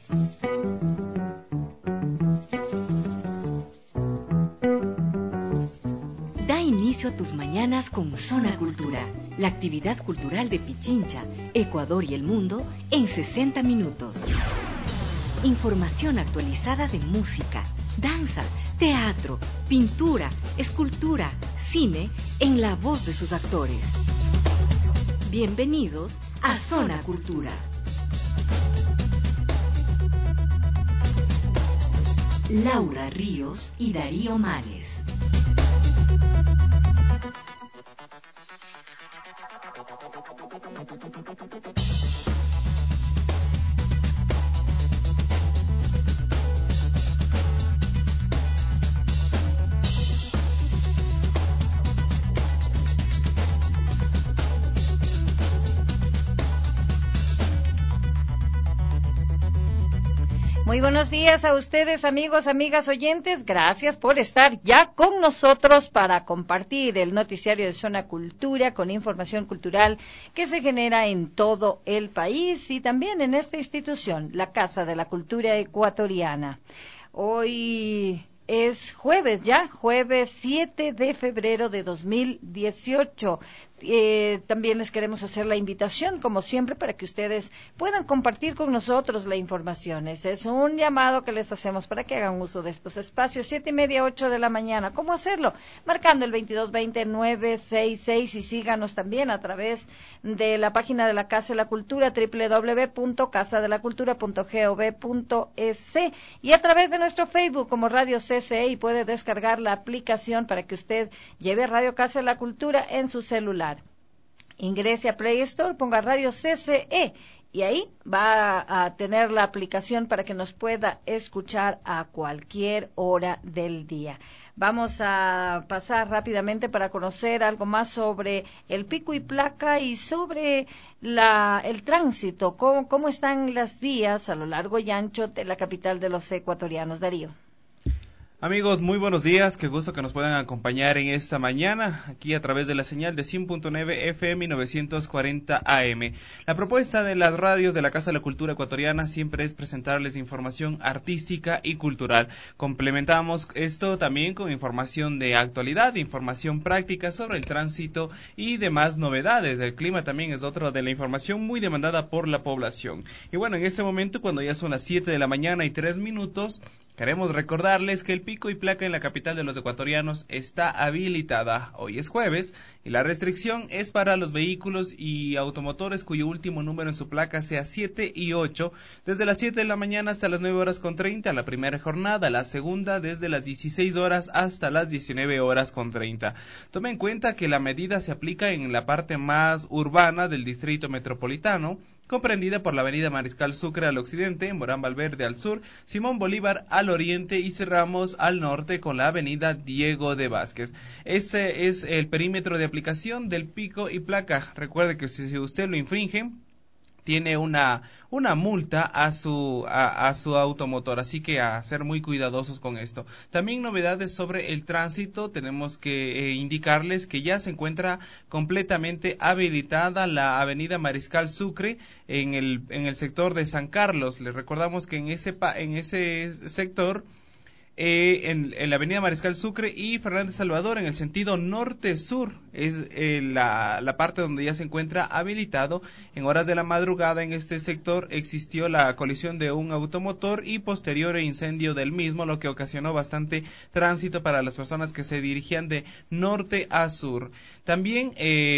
Da inicio a tus mañanas con Zona Cultura, la actividad cultural de Pichincha, Ecuador y el mundo en 60 minutos. Información actualizada de música, danza, teatro, pintura, escultura, cine, en la voz de sus actores. Bienvenidos a Zona Cultura. Laura Ríos y Darío Manes. Muy buenos días a ustedes, amigos, amigas, oyentes. Gracias por estar ya con nosotros para compartir el noticiario de Zona Cultura con información cultural que se genera en todo el país y también en esta institución, la Casa de la Cultura Ecuatoriana. Hoy es jueves ya, jueves 7 de febrero de 2018. También les queremos hacer la invitación, como siempre, para que ustedes puedan compartir con nosotros la información. Ese es un llamado que les hacemos para que hagan uso de estos espacios. 7:30, 8 de la mañana. ¿Cómo hacerlo? Marcando el 2220-966 y síganos también a través de la página de la Casa de la Cultura, www.casadelacultura.gov.es, y a través de nuestro Facebook como Radio CCE, y puede descargar la aplicación para que usted lleve Radio Casa de la Cultura en su celular. Ingrese a Play Store, ponga Radio CCE y ahí va a tener la aplicación para que nos pueda escuchar a cualquier hora del día. Vamos a pasar rápidamente para conocer algo más sobre el pico y placa y sobre el tránsito, cómo están las vías a lo largo y ancho de la capital de los ecuatorianos. Darío. Amigos, muy buenos días, qué gusto que nos puedan acompañar en esta mañana, aquí a través de la señal de 100.9 FM y 940 AM. La propuesta de las radios de la Casa de la Cultura Ecuatoriana siempre es presentarles información artística y cultural. Complementamos esto también con información de actualidad, información práctica sobre el tránsito y demás novedades. El clima también es otra de la información muy demandada por la población. Y bueno, en este momento, cuando ya son las 7 de la mañana y 3 minutos, queremos recordarles que el pico y placa en la capital de los ecuatorianos está habilitada. Hoy es jueves y la restricción es para los vehículos y automotores cuyo último número en su placa sea 7 y 8, desde las 7 de la mañana hasta las 9:30, la primera jornada, la segunda desde las 16 horas hasta las 19:30. Tome en cuenta que la medida se aplica en la parte más urbana del distrito metropolitano, comprendida por la avenida Mariscal Sucre al occidente, Morán Valverde al sur, Simón Bolívar al oriente y cerramos al norte con la avenida Diego de Vázquez. Ese es el perímetro de aplicación del pico y placa. Recuerde que si usted lo infringe, tiene una multa a su automotor, así que a ser muy cuidadosos con esto. También novedades sobre el tránsito, tenemos que indicarles que ya se encuentra completamente habilitada la avenida Mariscal Sucre en el sector de San Carlos. Les recordamos que en ese sector, en la avenida Mariscal Sucre y Fernández Salvador, en el sentido norte-sur, es la parte donde ya se encuentra habilitado. En horas de la madrugada en este sector existió la colisión de un automotor y posterior incendio del mismo, lo que ocasionó bastante tránsito para las personas que se dirigían de norte a sur. También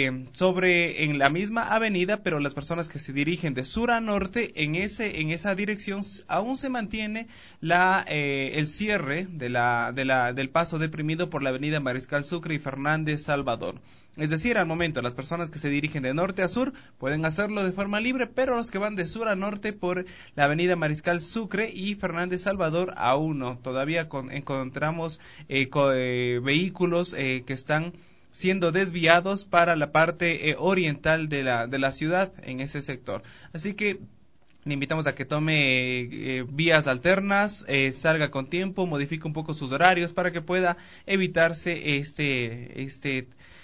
en la misma avenida, pero las personas que se dirigen de sur a norte, en esa dirección aún se mantiene el cierre del paso deprimido por la avenida Mariscal Sucre y Fernández Salvador. Es decir, al momento las personas que se dirigen de norte a sur pueden hacerlo de forma libre, pero los que van de sur a norte por la avenida Mariscal Sucre y Fernández Salvador aún no. Todavía encontramos vehículos que están siendo desviados para la parte oriental de la ciudad en ese sector. Así que le invitamos a que tome vías alternas, salga con tiempo, modifique un poco sus horarios para que pueda evitarse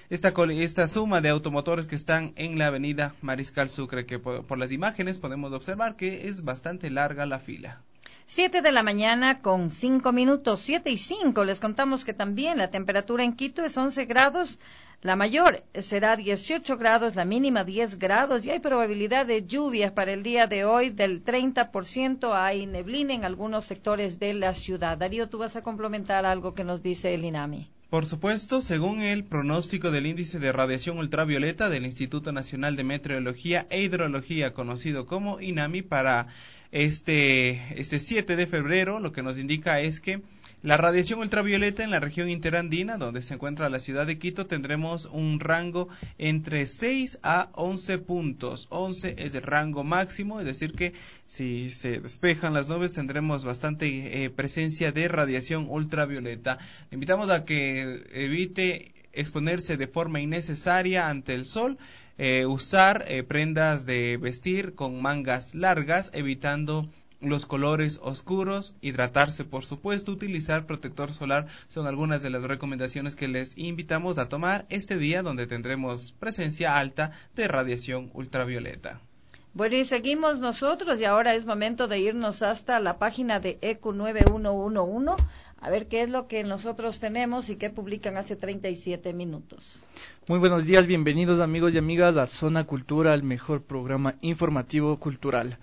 esta suma de automotores que están en la avenida Mariscal Sucre, que por las imágenes podemos observar que es bastante larga la fila. 7 de la mañana con 5 minutos, 7 y 5. Les contamos que también la temperatura en Quito es 11 grados. La mayor será 18 grados, la mínima 10 grados y hay probabilidad de lluvias para el día de hoy del 30%. Hay neblina en algunos sectores de la ciudad. Darío, tú vas a complementar algo que nos dice el INAMI. Por supuesto, según el pronóstico del índice de radiación ultravioleta del Instituto Nacional de Meteorología e Hidrología, conocido como INAMI, para este 7 de febrero, lo que nos indica es que la radiación ultravioleta en la región interandina, donde se encuentra la ciudad de Quito, tendremos un rango entre 6 a 11 puntos. 11 es el rango máximo, es decir que si se despejan las nubes tendremos bastante presencia de radiación ultravioleta. Le invitamos a que evite exponerse de forma innecesaria ante el sol, usar prendas de vestir con mangas largas, evitando los colores oscuros, hidratarse por supuesto, utilizar protector solar, son algunas de las recomendaciones que les invitamos a tomar este día donde tendremos presencia alta de radiación ultravioleta. Bueno, y seguimos nosotros y ahora es momento de irnos hasta la página de ECU 9111 a ver qué es lo que nosotros tenemos y qué publican hace 37 minutos. Muy buenos días, bienvenidos amigos y amigas a Zona Cultura, el mejor programa informativo cultural.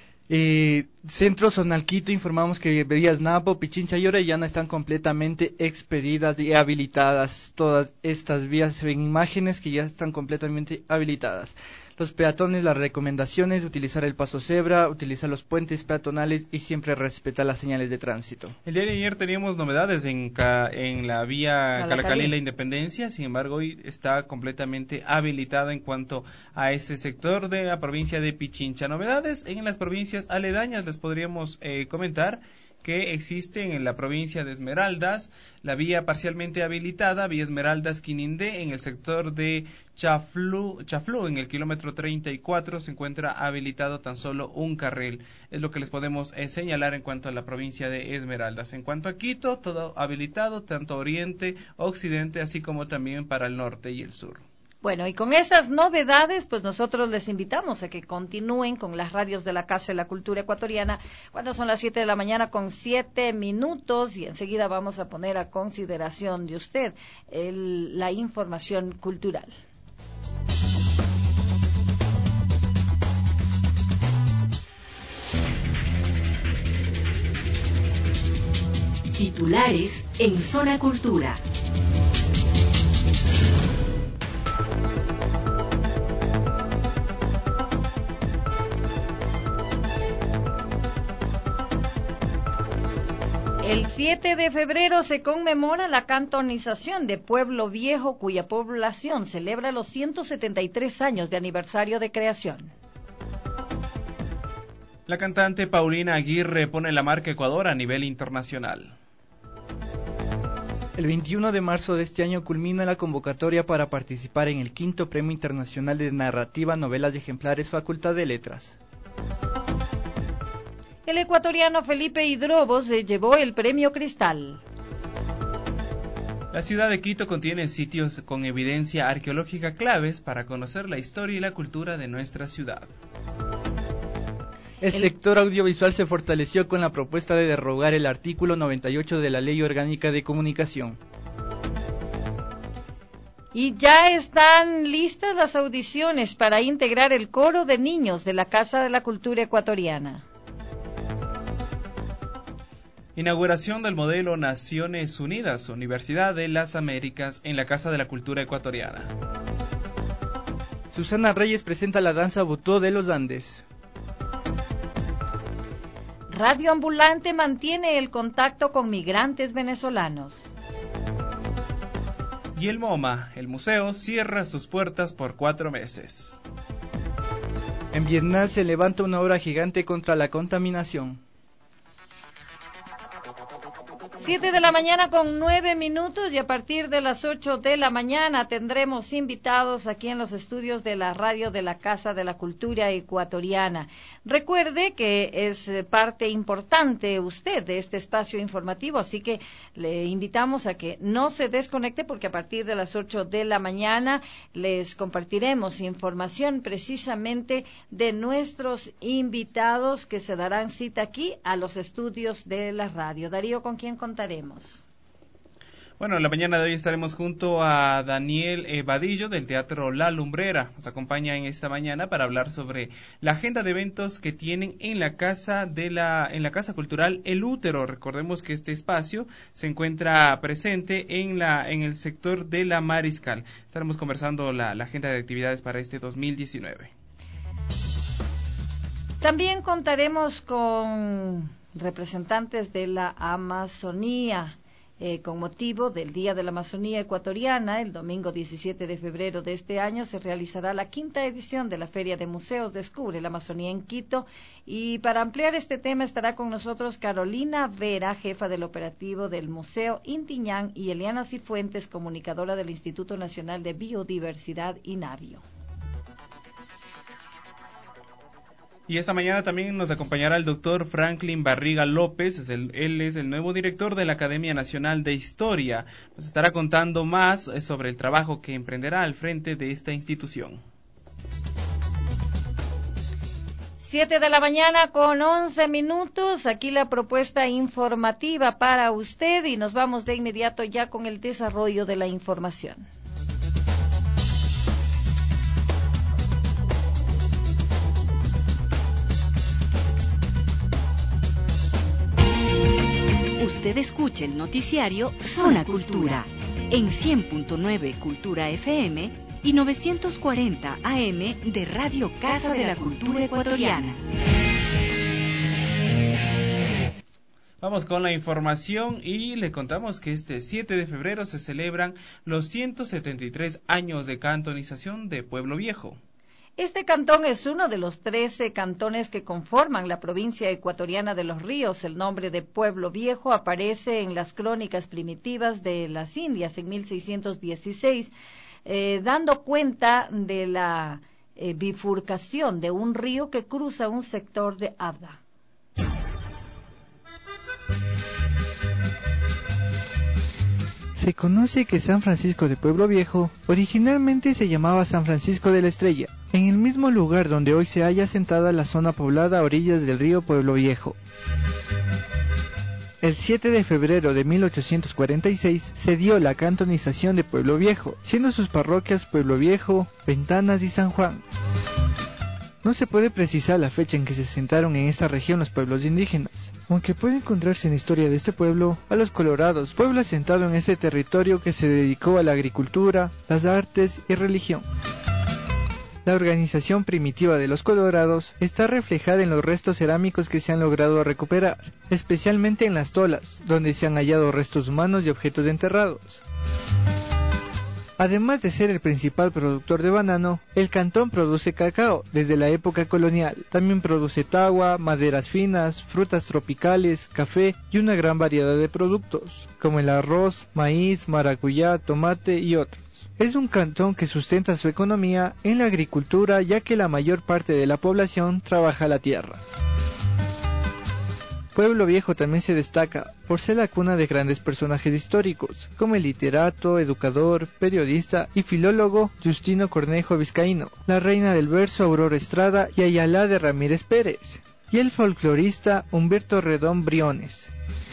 Centro Zonal Quito, informamos que vías Napo, Pichincha y Orellana están completamente expedidas y habilitadas. Todas estas vías en imágenes que ya están completamente habilitadas. Los peatones, las recomendaciones, utilizar el paso cebra, utilizar los puentes peatonales y siempre respetar las señales de tránsito. El día de ayer teníamos novedades en la vía Calacalí, la Independencia, sin embargo hoy está completamente habilitada en cuanto a ese sector de la provincia de Pichincha. Novedades en las provincias aledañas les podríamos comentar que existen en la provincia de Esmeraldas, la vía parcialmente habilitada, vía Esmeraldas-Quinindé, en el sector de Chaflú, en el kilómetro 34, se encuentra habilitado tan solo un carril. Es lo que les podemos señalar en cuanto a la provincia de Esmeraldas. En cuanto a Quito, todo habilitado, tanto oriente, occidente, así como también para el norte y el sur. Bueno, y con esas novedades, pues nosotros les invitamos a que continúen con las radios de la Casa de la Cultura Ecuatoriana cuando son las 7 de la mañana con 7 minutos y enseguida vamos a poner a consideración de usted la información cultural. Titulares en Zona Cultura. El 7 de febrero se conmemora la cantonización de Pueblo Viejo, cuya población celebra los 173 años de aniversario de creación. La cantante Paulina Aguirre pone la marca Ecuador a nivel internacional. El 21 de marzo de este año culmina la convocatoria para participar en el 5º Premio Internacional de Narrativa, Novelas y Ejemplares, Facultad de Letras. El ecuatoriano Felipe Hidrobo se llevó el Premio Cristal. La ciudad de Quito contiene sitios con evidencia arqueológica claves para conocer la historia y la cultura de nuestra ciudad. El sector audiovisual se fortaleció con la propuesta de derogar el artículo 98 de la Ley Orgánica de Comunicación. Y ya están listas las audiciones para integrar el coro de niños de la Casa de la Cultura Ecuatoriana. Inauguración del modelo Naciones Unidas, Universidad de las Américas, en la Casa de la Cultura Ecuatoriana. Susana Reyes presenta la danza Butó de los Andes. Radio Ambulante mantiene el contacto con migrantes venezolanos. Y el MoMA, el museo, cierra sus puertas por 4 meses. En Vietnam se levanta una obra gigante contra la contaminación. 7 de la mañana con 9 minutos y a partir de las 8 de la mañana tendremos invitados aquí en los estudios de la radio de la Casa de la Cultura Ecuatoriana. Recuerde que es parte importante usted de este espacio informativo, así que le invitamos a que no se desconecte porque a partir de las 8 de la mañana les compartiremos información precisamente de nuestros invitados que se darán cita aquí a los estudios de la radio. Darío, ¿con quién contaremos? Bueno, en la mañana de hoy estaremos junto a Daniel Vadillo del Teatro La Lumbrera. Nos acompaña en esta mañana para hablar sobre la agenda de eventos que tienen en la Casa Cultural El Útero. Recordemos que este espacio se encuentra presente en el sector de la Mariscal. Estaremos conversando la agenda de actividades para este 2019. También contaremos con representantes de la Amazonía. Con motivo del Día de la Amazonía Ecuatoriana, el domingo 17 de febrero de este año se realizará la 5ª edición de la Feria de Museos Descubre la Amazonía en Quito. Y para ampliar este tema estará con nosotros Carolina Vera, jefa del operativo del Museo Intiñán, y Eliana Cifuentes, comunicadora del Instituto Nacional de Biodiversidad INABIO. Y esta mañana también nos acompañará el doctor Franklin Barriga López, él es el nuevo director de la Academia Nacional de Historia. Nos estará contando más sobre el trabajo que emprenderá al frente de esta institución. 7 de la mañana con 11 minutos, aquí la propuesta informativa para usted y nos vamos de inmediato ya con el desarrollo de la información. Usted escucha el noticiario Zona Cultura en 100.9 Cultura FM y 940 AM de Radio Casa de la Cultura Ecuatoriana. Vamos con la información y le contamos que este 7 de febrero se celebran los 173 años de cantonización de Pueblo Viejo. Este cantón es uno de los 13 cantones que conforman la provincia ecuatoriana de Los Ríos. El nombre de Pueblo Viejo aparece en las crónicas primitivas de las Indias en 1616, dando cuenta de la bifurcación de un río que cruza un sector de Abda. Se conoce que San Francisco de Pueblo Viejo originalmente se llamaba San Francisco de la Estrella, en el mismo lugar donde hoy se halla asentada la zona poblada a orillas del río Pueblo Viejo. El 7 de febrero de 1846 se dio la cantonización de Pueblo Viejo, siendo sus parroquias Pueblo Viejo, Ventanas y San Juan. No se puede precisar la fecha en que se asentaron en esta región los pueblos indígenas, aunque puede encontrarse en la historia de este pueblo a los colorados, pueblo asentado en ese territorio que se dedicó a la agricultura, las artes y religión. La organización primitiva de los colorados está reflejada en los restos cerámicos que se han logrado recuperar, especialmente en las tolas, donde se han hallado restos humanos y objetos enterrados. Además de ser el principal productor de banano, el cantón produce cacao desde la época colonial. También produce tagua, maderas finas, frutas tropicales, café y una gran variedad de productos, como el arroz, maíz, maracuyá, tomate y otros. Es un cantón que sustenta su economía en la agricultura, ya que la mayor parte de la población trabaja la tierra. Pueblo Viejo también se destaca por ser la cuna de grandes personajes históricos, como el literato, educador, periodista y filólogo Justino Cornejo Vizcaíno, la reina del verso Aurora Estrada y Ayala de Ramírez Pérez, y el folclorista Humberto Redón Briones.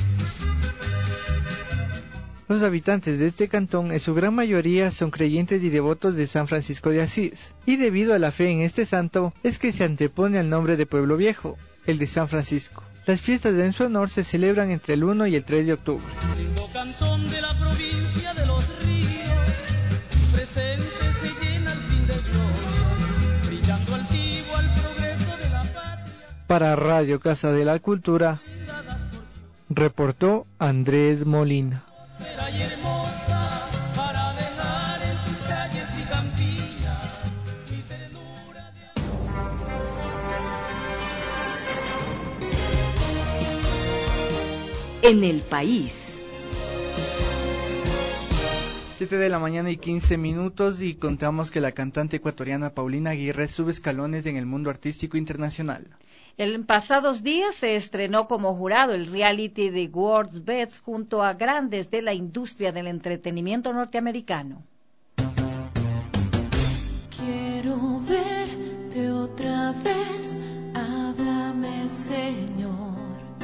Los habitantes de este cantón en su gran mayoría son creyentes y devotos de San Francisco de Asís, y debido a la fe en este santo es que se antepone al nombre de Pueblo Viejo, el de San Francisco. Las fiestas en su honor se celebran entre el 1 y el 3 de octubre. Lindo cantón de la provincia de Los Ríos, presente se llena al fin de gloria, brillando altivo al progreso de la patria. Para Radio Casa de la Cultura, reportó Andrés Molina. Y hermosa para dejar en tus calles y campiñas mi ternura de... En el país. 7 de la mañana y 15 minutos y contamos que la cantante ecuatoriana Paulina Aguirre sube escalones en el mundo artístico internacional. En pasados días se estrenó como jurado el reality de World's Best junto a grandes de la industria del entretenimiento norteamericano. Quiero verte otra vez, háblame, Señor.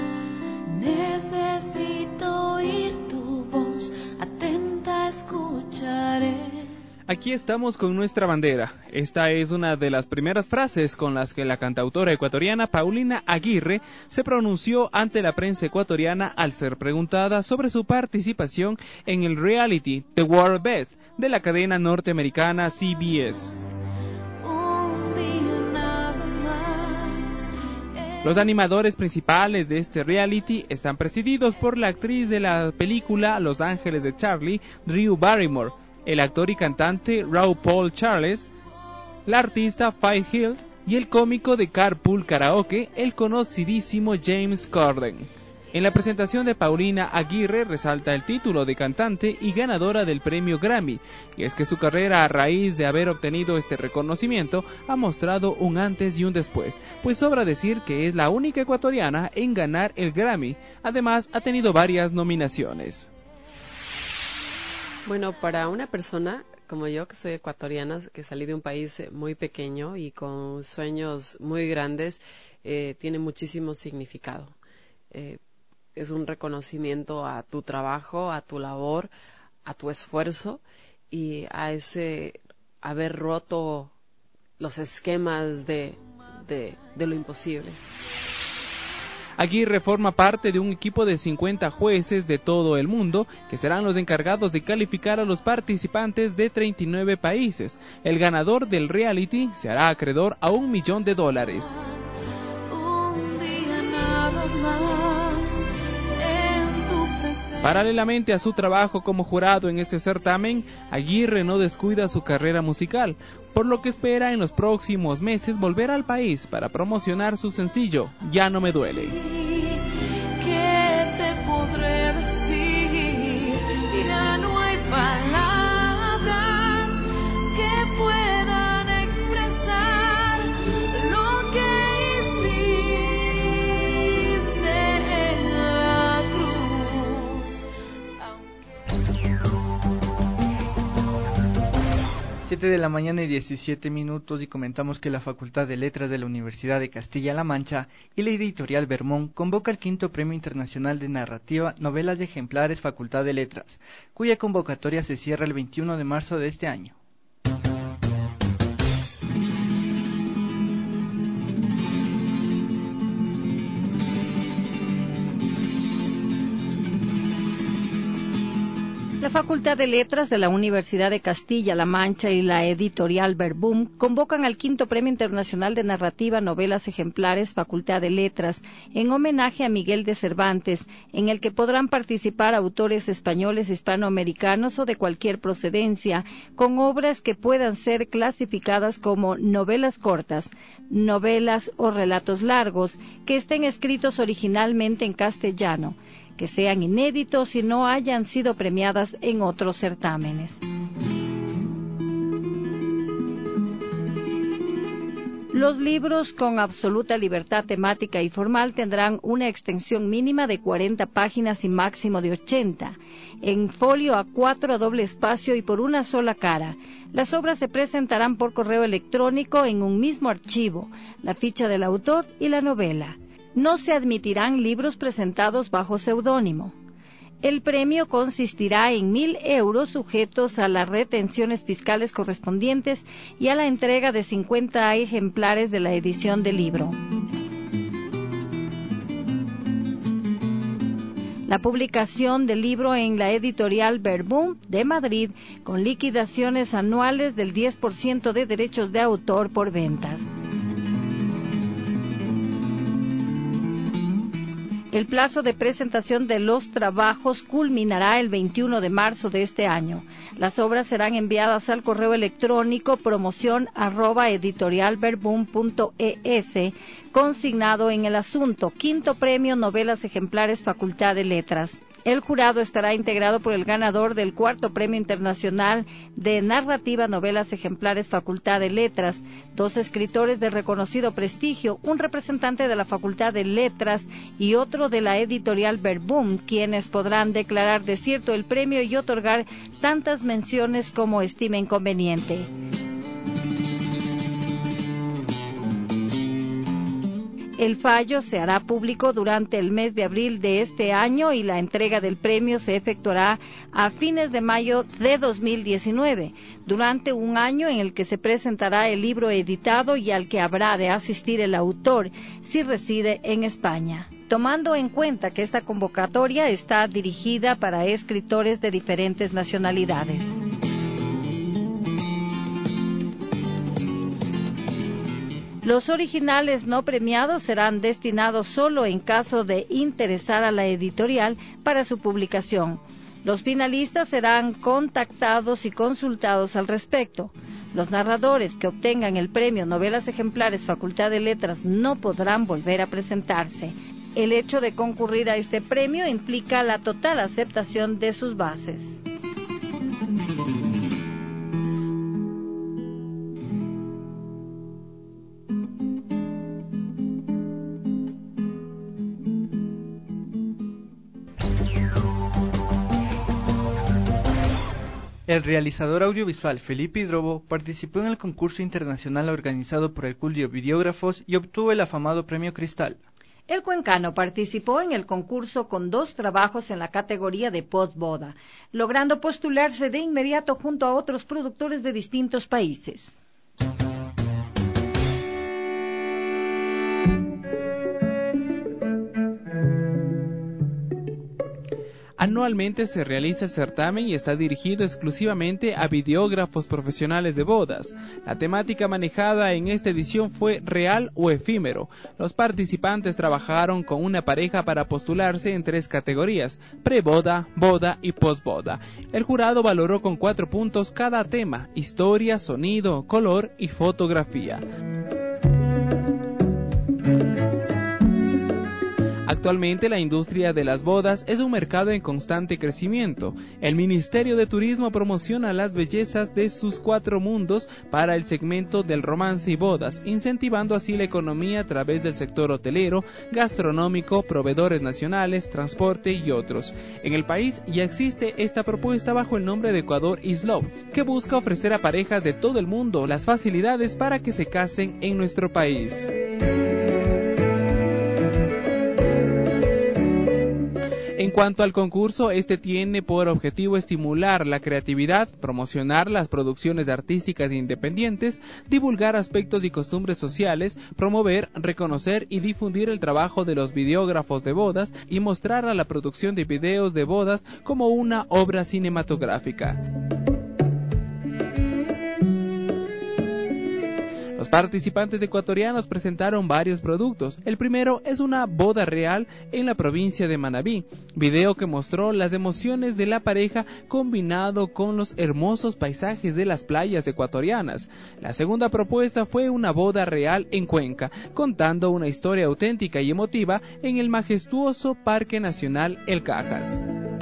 Necesito oír tu voz, atenta escucharé. Aquí estamos con nuestra bandera. Esta es una de las primeras frases con las que la cantautora ecuatoriana Paulina Aguirre se pronunció ante la prensa ecuatoriana al ser preguntada sobre su participación en el reality The World's Best de la cadena norteamericana CBS. Los animadores principales de este reality están presididos por la actriz de la película Los Ángeles de Charlie, Drew Barrymore, el actor y cantante Raúl Paul Charles, la artista Faith Hill y el cómico de Carpool Karaoke, el conocidísimo James Corden. En la presentación de Paulina Aguirre resalta el título de cantante y ganadora del premio Grammy, y es que su carrera a raíz de haber obtenido este reconocimiento ha mostrado un antes y un después, pues sobra decir que es la única ecuatoriana en ganar el Grammy. Además ha tenido varias nominaciones. Bueno, para una persona como yo, que soy ecuatoriana, que salí de un país muy pequeño y con sueños muy grandes, tiene muchísimo significado. Es un reconocimiento a tu trabajo, a tu labor, a tu esfuerzo y a ese haber roto los esquemas de lo imposible. Aguirre forma parte de un equipo de 50 jueces de todo el mundo que serán los encargados de calificar a los participantes de 39 países. El ganador del reality se hará acreedor a $1 millón. Paralelamente a su trabajo como jurado en este certamen, Aguirre no descuida su carrera musical, por lo que espera en los próximos meses volver al país para promocionar su sencillo Ya no me duele. ¿Qué te podré decir? Ya no hay palabras que puedan expresar lo que hiciste en la cruz. 7 de la mañana y 17 minutos y comentamos que la Facultad de Letras de la Universidad de Castilla-La Mancha y la editorial Vermont convoca el 5º Premio Internacional de Narrativa Novelas de Ejemplares Facultad de Letras, cuya convocatoria se cierra el 21 de marzo de este año. La Facultad de Letras de la Universidad de Castilla-La Mancha y la editorial Verbum convocan al 5º Premio Internacional de Narrativa Novelas Ejemplares Facultad de Letras en homenaje a Miguel de Cervantes, en el que podrán participar autores españoles, hispanoamericanos o de cualquier procedencia, con obras que puedan ser clasificadas como novelas cortas, novelas o relatos largos, que estén escritos originalmente en castellano, que sean inéditos y no hayan sido premiadas en otros certámenes. Los libros con absoluta libertad temática y formal tendrán una extensión mínima de 40 páginas y máximo de 80, en folio A4 a doble espacio y por una sola cara. Las obras se presentarán por correo electrónico en un mismo archivo, la ficha del autor y la novela. No se admitirán libros presentados bajo seudónimo. El premio consistirá en 1.000 euros sujetos a las retenciones fiscales correspondientes y a la entrega de 50 ejemplares de la edición del libro. La publicación del libro en la editorial Verbum de Madrid, con liquidaciones anuales del 10% de derechos de autor por ventas. El plazo de presentación de los trabajos culminará el 21 de marzo de este año. Las obras serán enviadas al correo electrónico promoción@editorialverbum.es consignado en el asunto. Quinto premio, novelas ejemplares, Facultad de Letras. El jurado estará integrado por el ganador del cuarto premio internacional de narrativa, novelas ejemplares, Facultad de Letras, 2 escritores de reconocido prestigio, un representante de la Facultad de Letras y otro de la editorial Verbum, quienes podrán declarar desierto el premio y otorgar tantas menciones como estimen conveniente. El fallo se hará público durante el mes de abril de este año y la entrega del premio se efectuará a fines de mayo de 2019, durante un año en el que se presentará el libro editado y al que habrá de asistir el autor si reside en España. Tomando en cuenta que esta convocatoria está dirigida para escritores de diferentes nacionalidades. Los originales no premiados serán destinados solo en caso de interesar a la editorial para su publicación. Los finalistas serán contactados y consultados al respecto. Los narradores que obtengan el premio Novelas Ejemplares Facultad de Letras no podrán volver a presentarse. El hecho de concurrir a este premio implica la total aceptación de sus bases. El realizador audiovisual Felipe Hidrobo participó en el concurso internacional organizado por el Club de Videógrafos y obtuvo el afamado Premio Cristal. El cuencano participó en el concurso con 2 trabajos en la categoría de postboda, logrando postularse de inmediato junto a otros productores de distintos países. Anualmente se realiza el certamen y está dirigido exclusivamente a videógrafos profesionales de bodas. La temática manejada en esta edición fue real o efímero. Los participantes trabajaron con una pareja para postularse en 3 categorías: preboda, boda y posboda. El jurado valoró con 4 puntos cada tema: historia, sonido, color y fotografía. Actualmente la industria de las bodas es un mercado en constante crecimiento. El Ministerio de Turismo promociona las bellezas de sus 4 mundos para el segmento del romance y bodas, incentivando así la economía a través del sector hotelero, gastronómico, proveedores nacionales, transporte y otros. En el país ya existe esta propuesta bajo el nombre de Ecuador is Love, que busca ofrecer a parejas de todo el mundo las facilidades para que se casen en nuestro país. En cuanto al concurso, este tiene por objetivo estimular la creatividad, promocionar las producciones artísticas independientes, divulgar aspectos y costumbres sociales, promover, reconocer y difundir el trabajo de los videógrafos de bodas y mostrar a la producción de videos de bodas como una obra cinematográfica. Los participantes ecuatorianos presentaron varios productos. El primero es una boda real en la provincia de Manabí, video que mostró las emociones de la pareja combinado con los hermosos paisajes de las playas ecuatorianas. La segunda propuesta fue una boda real en Cuenca, contando una historia auténtica y emotiva en el majestuoso Parque Nacional El Cajas.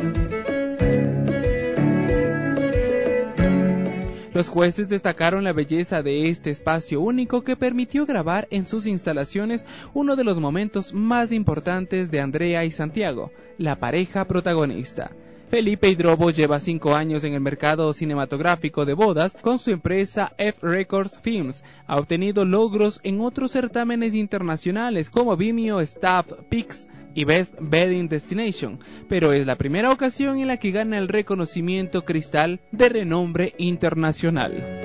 Los jueces destacaron la belleza de este espacio único que permitió grabar en sus instalaciones uno de los momentos más importantes de Andrea y Santiago, la pareja protagonista. Felipe Hidrobo lleva 5 años en el mercado cinematográfico de bodas con su empresa F Records Films. Ha obtenido logros en otros certámenes internacionales como Vimeo Staff Picks y Best Wedding Destination, pero es la primera ocasión en la que gana el reconocimiento Cristal de renombre internacional.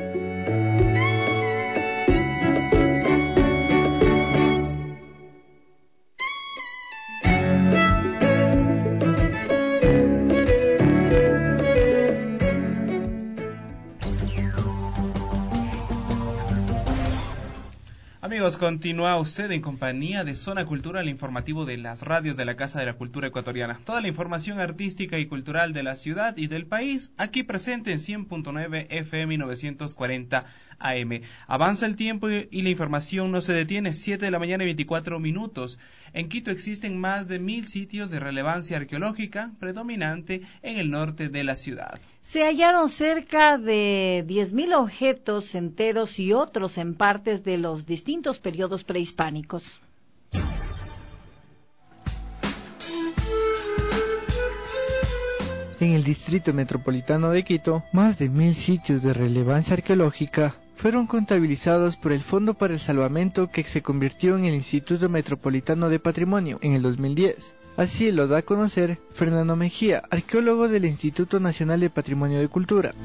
amigos, continúa usted en compañía de Zona Cultura, el informativo de las radios de la Casa de la Cultura Ecuatoriana. Toda la información artística y cultural de la ciudad y del país, aquí presente en 100.9 FM 940 AM. Avanza el tiempo y la información no se detiene. 7 de la mañana y 24 minutos. En Quito existen más de 1000 sitios de relevancia arqueológica, predominante en el norte de la ciudad. Se hallaron cerca de 10.000 objetos enteros y otros en partes de los distintos periodos prehispánicos. En el distrito metropolitano de Quito, más de 1000 sitios de relevancia arqueológica fueron contabilizados por el Fondo para el Salvamento, que se convirtió en el Instituto Metropolitano de Patrimonio en el 2010. Así lo da a conocer Fernando Mejía, arqueólogo del Instituto Nacional de Patrimonio de Cultura.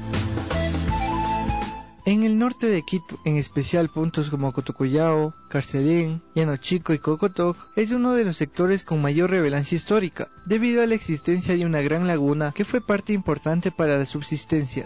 En el norte de Quito, en especial puntos como Cotocollao, Carcelén, Llano Chico y Cocotog, es uno de los sectores con mayor relevancia histórica, debido a la existencia de una gran laguna que fue parte importante para la subsistencia.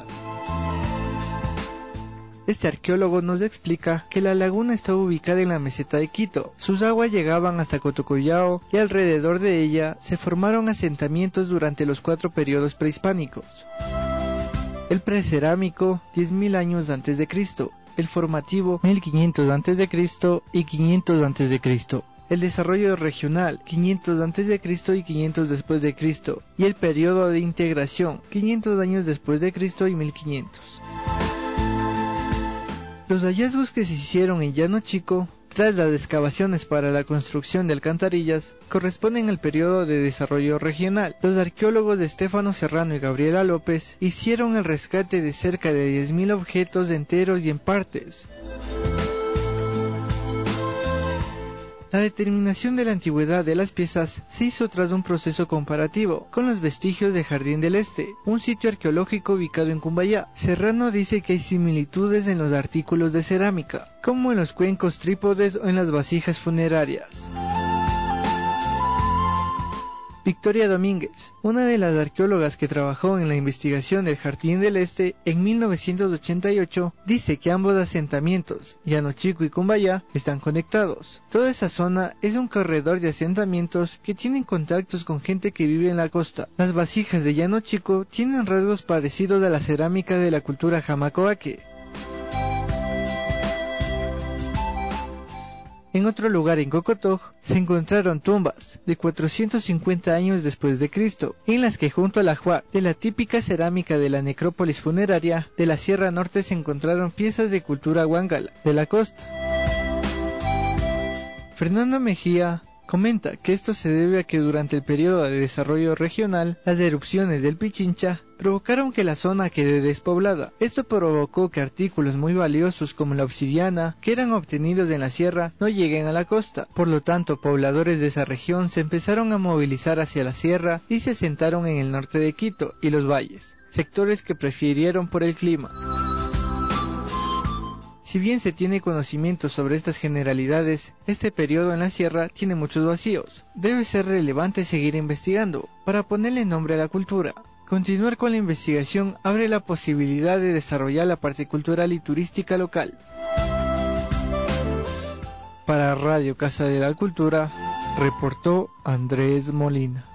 Este arqueólogo nos explica que la laguna estaba ubicada en la meseta de Quito. Sus aguas llegaban hasta Cotocollao y alrededor de ella se formaron asentamientos durante los 4 periodos prehispánicos. El precerámico, 10.000 años antes de Cristo, el formativo, 1500 antes de Cristo y 500 antes de Cristo. El desarrollo regional, 500 antes de Cristo y 500 después de Cristo, y el periodo de integración, 500 años después de Cristo y 1500. Los hallazgos que se hicieron en Llano Chico, tras las excavaciones para la construcción de alcantarillas, corresponden al periodo de desarrollo regional. Los arqueólogos de Estefano Serrano y Gabriela López hicieron el rescate de cerca de 10.000 objetos enteros y en partes. La determinación de la antigüedad de las piezas se hizo tras un proceso comparativo con los vestigios de Jardín del Este, un sitio arqueológico ubicado en Cumbayá. Serrano dice que hay similitudes en los artículos de cerámica, como en los cuencos trípodes o en las vasijas funerarias. Victoria Domínguez, una de las arqueólogas que trabajó en la investigación del Jardín del Este en 1988, dice que ambos asentamientos, Llano Chico y Cumbayá, están conectados. Toda esa zona es un corredor de asentamientos que tienen contactos con gente que vive en la costa. Las vasijas de Llano Chico tienen rasgos parecidos a la cerámica de la cultura Jamacoaque. En otro lugar en Cocotog se encontraron tumbas de 450 años después de Cristo, en las que junto al ajuar de la típica cerámica de la necrópolis funeraria de la Sierra Norte se encontraron piezas de cultura huángala de la costa. Fernando Mejía comenta que esto se debe a que durante el periodo de desarrollo regional, las erupciones del Pichincha provocaron que la zona quede despoblada. Esto provocó que artículos muy valiosos como la obsidiana, que eran obtenidos en la sierra, no lleguen a la costa. Por lo tanto, pobladores de esa región se empezaron a movilizar hacia la sierra y se asentaron en el norte de Quito y los valles, sectores que prefirieron por el clima. Si bien se tiene conocimiento sobre estas generalidades, este periodo en la sierra tiene muchos vacíos. Debe ser relevante seguir investigando para ponerle nombre a la cultura. Continuar con la investigación abre la posibilidad de desarrollar la parte cultural y turística local. Para Radio Casa de la Cultura, reportó Andrés Molina.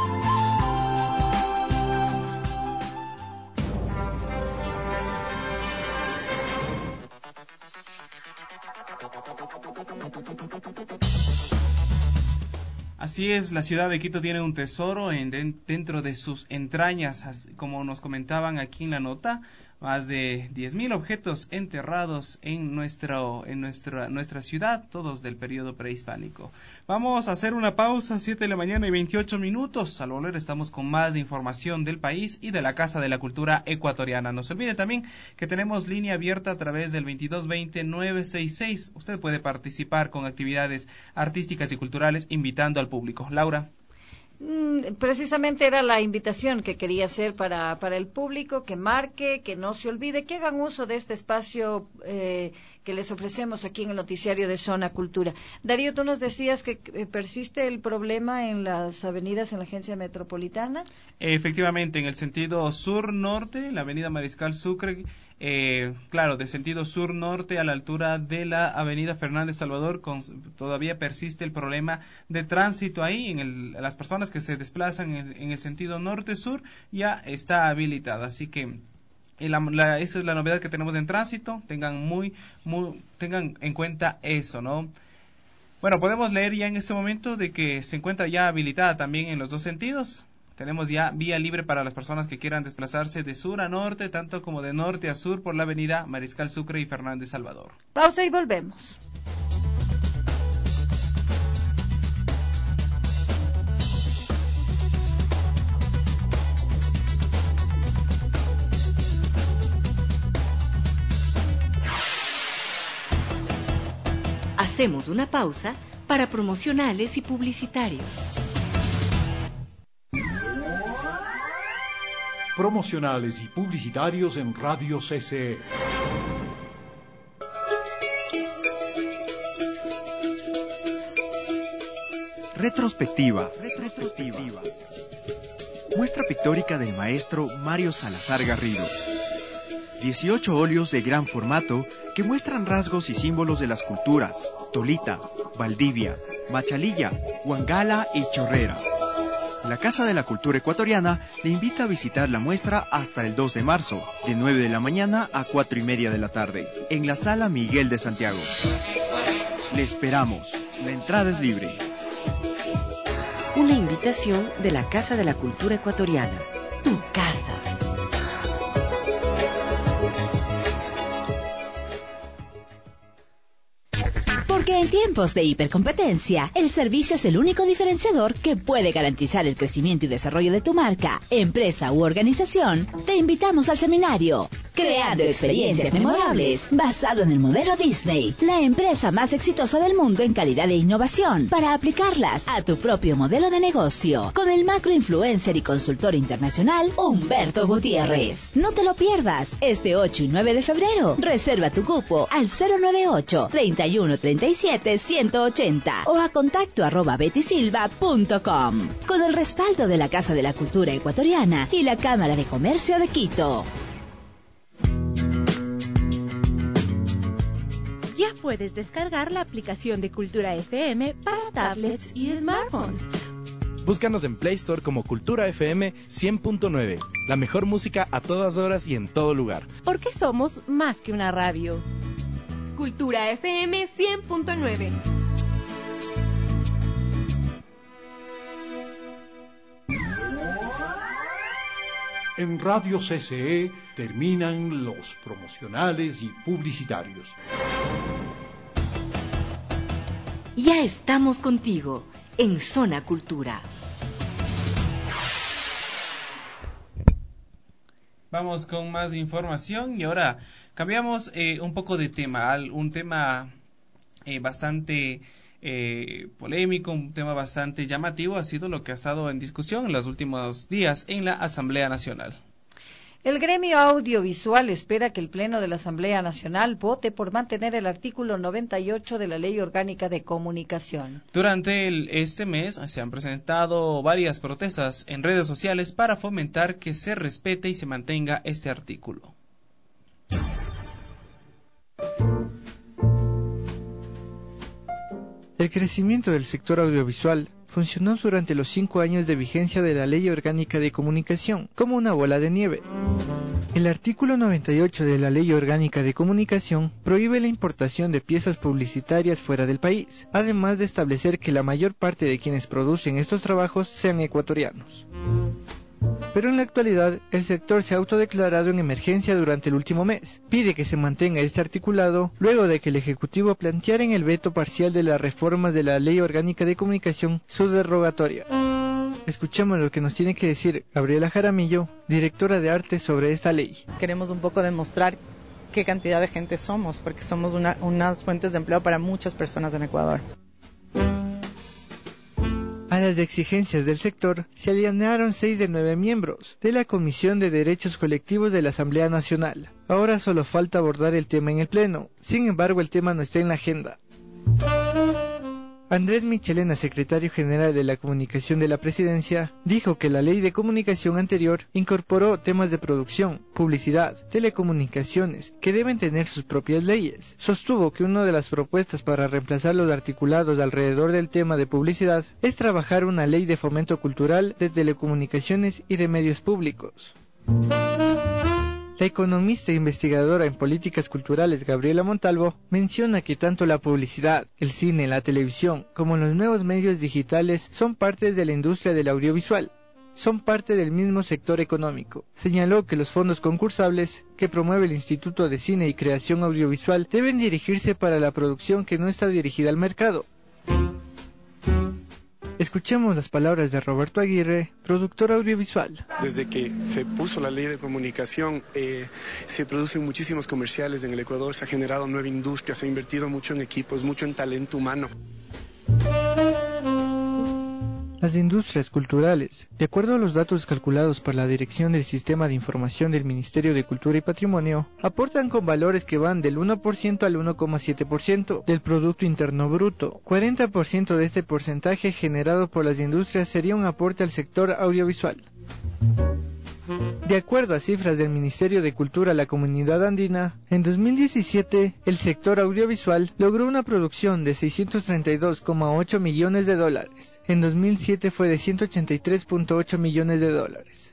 Así es, la ciudad de Quito tiene un tesoro dentro de sus entrañas, como nos comentaban aquí en la nota, más de 10.000 objetos enterrados en nuestra ciudad, todos del periodo prehispánico. Vamos a hacer una pausa, 7 de la mañana y 28 minutos. Al volver estamos con más de información del país y de la Casa de la Cultura Ecuatoriana. No se olvide también que tenemos línea abierta a través del 2220-966. Usted puede participar con actividades artísticas y culturales invitando al público. Laura. Precisamente era la invitación que quería hacer para el público, que marque, que no se olvide, que hagan uso de este espacio que les ofrecemos aquí en el noticiario de Zona Cultura. Darío, tú nos decías que persiste el problema en las avenidas en la agencia metropolitana. Efectivamente, en el sentido sur-norte, la avenida Mariscal Sucre claro, de sentido sur-norte a la altura de la avenida Fernández Salvador, todavía persiste el problema de tránsito ahí. Las personas que se desplazan en el sentido norte-sur ya está habilitada, así que esa es la novedad que tenemos en tránsito. Tengan en cuenta eso, ¿no? Bueno, podemos leer ya en este momento de que se encuentra ya habilitada también en los dos sentidos. Tenemos ya vía libre para las personas que quieran desplazarse de sur a norte, tanto como de norte a sur por la avenida Mariscal Sucre y Fernández Salvador. Pausa y volvemos. Hacemos una pausa para promocionales y publicitarios. Promocionales y publicitarios en Radio CCE. Retrospectiva. Muestra pictórica del maestro Mario Salazar Garrido. 18 óleos de gran formato que muestran rasgos y símbolos de las culturas Tolita, Valdivia, Machalilla, Huangala y Chorrera. La Casa de la Cultura Ecuatoriana le invita a visitar la muestra hasta el 2 de marzo, de 9 de la mañana a 4:30 de la tarde, en la Sala Miguel de Santiago. Le esperamos. La entrada es libre. Una invitación de la Casa de la Cultura Ecuatoriana. Tu casa. Porque en tiempos de hipercompetencia, el servicio es el único diferenciador que puede garantizar el crecimiento y desarrollo de tu marca, empresa u organización. Te invitamos al seminario Creando Experiencias Memorables, basado en el modelo Disney, la empresa más exitosa del mundo en calidad e innovación, para aplicarlas a tu propio modelo de negocio, con el macroinfluencer y consultor internacional Humberto Gutiérrez. No te lo pierdas, este 8 y 9 de febrero. Reserva tu cupo al 098-3137-180 o a contacto@bettysilva.com, con el respaldo de la Casa de la Cultura Ecuatoriana y la Cámara de Comercio de Quito. Ya puedes descargar la aplicación de Cultura FM para tablets y smartphones. Búscanos en Play Store como Cultura FM 100.9. La mejor música a todas horas y en todo lugar. Porque somos más que una radio. Cultura FM 100.9. En Radio CCE terminan los promocionales y publicitarios. Ya estamos contigo en Zona Cultura. Vamos con más información y ahora cambiamos un poco de tema, un tema bastante polémico, un tema bastante llamativo. Ha sido lo que ha estado en discusión en los últimos días en la Asamblea Nacional. El gremio audiovisual espera que el Pleno de la Asamblea Nacional vote por mantener el artículo 98 de la Ley Orgánica de Comunicación. Durante este mes se han presentado varias protestas en redes sociales para fomentar que se respete y se mantenga este artículo. El crecimiento del sector audiovisual funcionó durante los 5 años de vigencia de la Ley Orgánica de Comunicación como una bola de nieve. El artículo 98 de la Ley Orgánica de Comunicación prohíbe la importación de piezas publicitarias fuera del país, además de establecer que la mayor parte de quienes producen estos trabajos sean ecuatorianos. Pero en la actualidad, el sector se ha autodeclarado en emergencia durante el último mes. Pide que se mantenga este articulado luego de que el Ejecutivo planteara en el veto parcial de las reformas de la Ley Orgánica de Comunicación su derogatoria. Escuchemos lo que nos tiene que decir Gabriela Jaramillo, directora de arte, sobre esta ley. Queremos un poco demostrar qué cantidad de gente somos, porque somos unas fuentes de empleo para muchas personas en Ecuador. A las exigencias del sector se alinearon 6 de 9 miembros de la Comisión de Derechos Colectivos de la Asamblea Nacional. Ahora solo falta abordar el tema en el Pleno. Sin embargo, el tema no está en la agenda. Andrés Michelena, secretario general de la Comunicación de la Presidencia, dijo que la ley de comunicación anterior incorporó temas de producción, publicidad, telecomunicaciones, que deben tener sus propias leyes. Sostuvo que una de las propuestas para reemplazar los articulados alrededor del tema de publicidad es trabajar una ley de fomento cultural de telecomunicaciones y de medios públicos. La economista e investigadora en políticas culturales Gabriela Montalvo menciona que tanto la publicidad, el cine, la televisión, como los nuevos medios digitales son partes de la industria del audiovisual. Son parte del mismo sector económico. Señaló que los fondos concursables que promueve el Instituto de Cine y Creación Audiovisual deben dirigirse para la producción que no está dirigida al mercado. Escuchemos las palabras de Roberto Aguirre, productor audiovisual. Desde que se puso la ley de comunicación, se producen muchísimos comerciales en el Ecuador, se ha generado nueva industria, se ha invertido mucho en equipos, mucho en talento humano. Las industrias culturales, de acuerdo a los datos calculados por la Dirección del Sistema de Información del Ministerio de Cultura y Patrimonio, aportan con valores que van del 1% al 1,7% del Producto Interno Bruto. 40% de este porcentaje generado por las industrias sería un aporte al sector audiovisual. De acuerdo a cifras del Ministerio de Cultura, la Comunidad Andina, en 2017 el sector audiovisual logró una producción de $632,8 millones. En 2007 fue de $183,8 millones.